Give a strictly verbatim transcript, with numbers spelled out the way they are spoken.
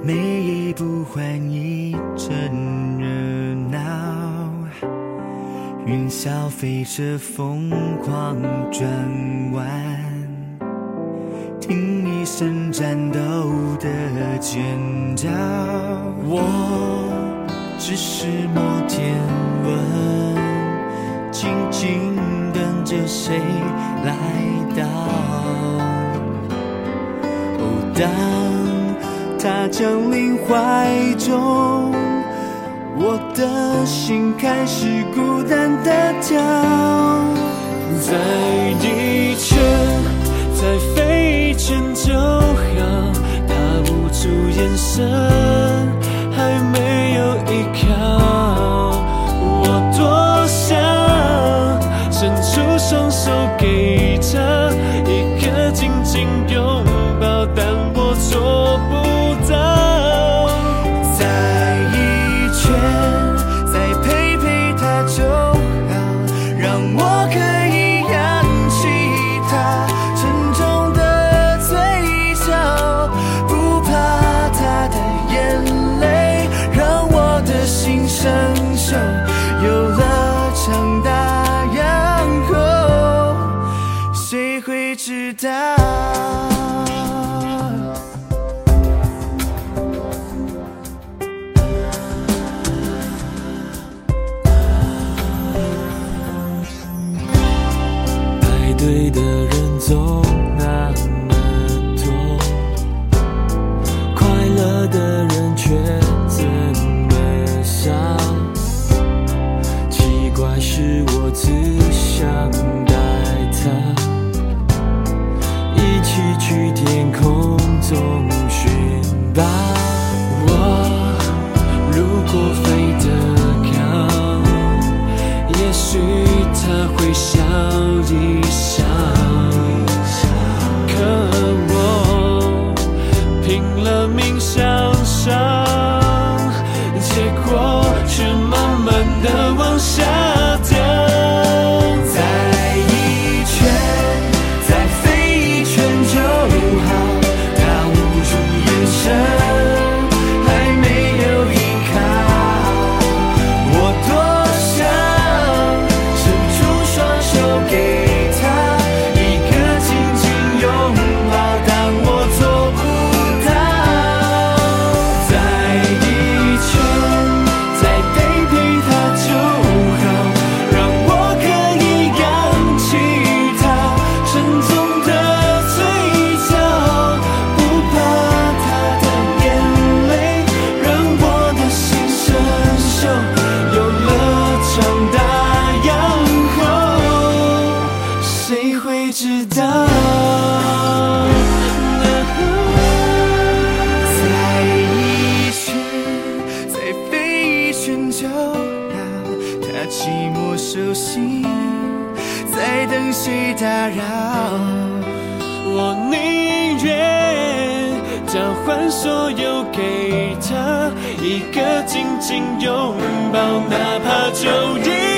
每一步换一阵热闹，云霄飞车疯狂转弯，听一声战斗的尖叫。我只是摩天轮，静静等着谁来到。哦，当他降临怀中，我的心开始孤单的跳。 再一圈，再飞一圈就好，他捂住眼神，还没有依靠。我多想伸出双手给他一个紧紧拥抱，但我做不到。 再一圈，再陪陪他就好，让我可以扬起他沉重的嘴角，不怕他的眼泪让我的心生锈，有了长大样后，谁会知道？ 对的人总那么多，快乐的人却这么少。奇怪是我只想带他一起去天空中寻宝。我如果飞得高，也许他会笑一笑，可我拼了命向上，结果却慢慢地往下掉。 再一圈，再飞一圈就好，他捂住眼神，还没有依靠。我多想伸出双手给他一个紧紧拥抱，但我做不到。再一圈，再陪陪他就好，让我可以扬起他沉重的嘴角，不怕他的眼泪让我的心生锈，有了长大样后，谁会知道？再一圈，再飞一圈就好，他寂寞手心，在等谁打扰。 我宁愿交换所有给他一个紧紧拥抱，哪怕就一